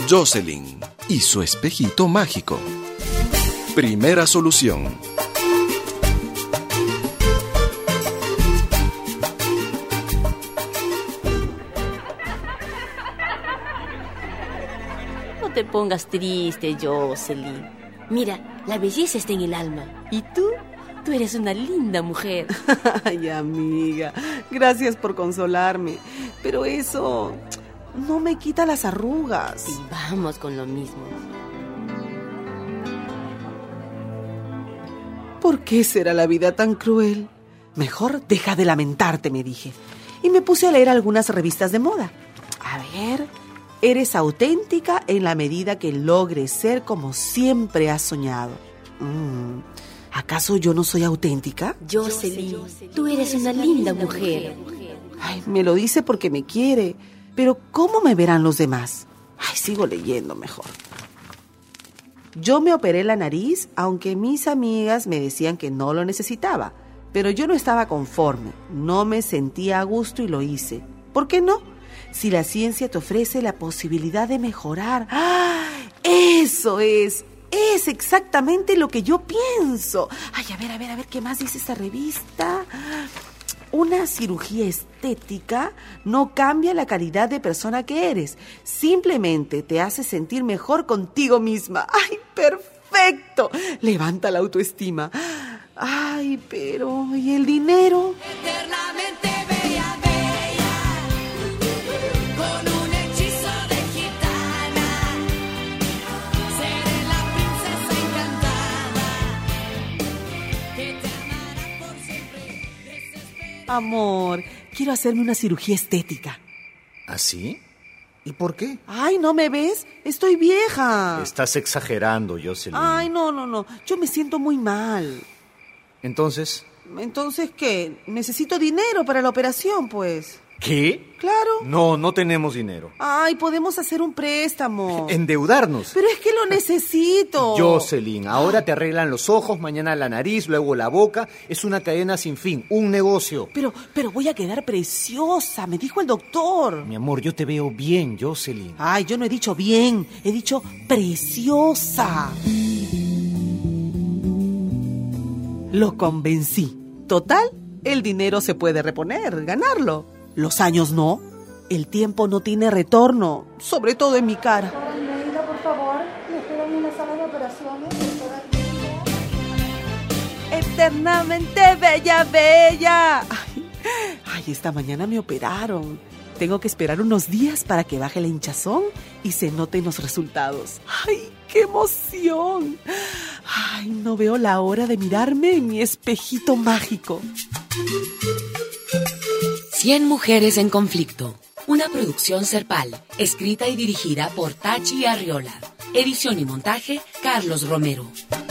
Jocelyn y su espejito mágico. Primera solución. No te pongas triste, Jocelyn. Mira, la belleza está en el alma. ¿Y tú? Tú eres una linda mujer. Ay, amiga, gracias por consolarme. Pero eso no me quita las arrugas. Y vamos con lo mismo. ¿Por qué será la vida tan cruel? Mejor deja de lamentarte, me dije. Y me puse a leer algunas revistas de moda. A ver, eres auténtica en la medida que logres ser como siempre has soñado. ¿Acaso yo no soy auténtica? Jocelyn, tú eres una linda mujer. Ay, me lo dice porque me quiere. Pero ¿cómo me verán los demás? Ay, sigo leyendo mejor. Yo me operé la nariz, aunque mis amigas me decían que no lo necesitaba. Pero yo no estaba conforme, no me sentía a gusto y lo hice. ¿Por qué no? Si la ciencia te ofrece la posibilidad de mejorar. ¡Ah! ¡Eso es! Es exactamente lo que yo pienso. Ay, a ver, ¿qué más dice esta revista? Una cirugía estética no cambia la calidad de persona que eres. Simplemente te hace sentir mejor contigo misma. ¡Ay, perfecto! Levanta la autoestima. Ay, pero ¿y el dinero? Eternamente bella, bella, con un hechizo de gitana, seré la princesa encantada, que te amará por siempre, desesperada. Amor, quiero hacerme una cirugía estética. ¿Ah, sí? ¿Y por qué? Ay, ¿no me ves? Estoy vieja. Estás exagerando, Jocelyn. Ay, no. Yo me siento muy mal. ¿Entonces? ¿Entonces qué? Necesito dinero para la operación, pues. ¿Qué? Claro. No tenemos dinero. Ay, podemos hacer un préstamo. Endeudarnos. Pero es que lo necesito. Jocelyn, ahora te arreglan los ojos, mañana la nariz, luego la boca. Es una cadena sin fin, un negocio. Pero voy a quedar preciosa, me dijo el doctor. Mi amor, yo te veo bien, Jocelyn. Ay, yo no he dicho bien, he dicho preciosa. Lo convencí. Total, el dinero se puede reponer, ganarlo. Los años no. El tiempo no tiene retorno, sobre todo en mi cara. Almeida, por favor, me esperan en la sala de operaciones. Eternamente bella, bella. Ay, esta mañana me operaron. Tengo que esperar unos días para que baje la hinchazón y se noten los resultados. ¡Ay, qué emoción! Ay, no veo la hora de mirarme en mi espejito mágico. 100 mujeres en conflicto. Una producción Serpal, escrita y dirigida por Tachi Arriola. Edición y montaje, Carlos Romero.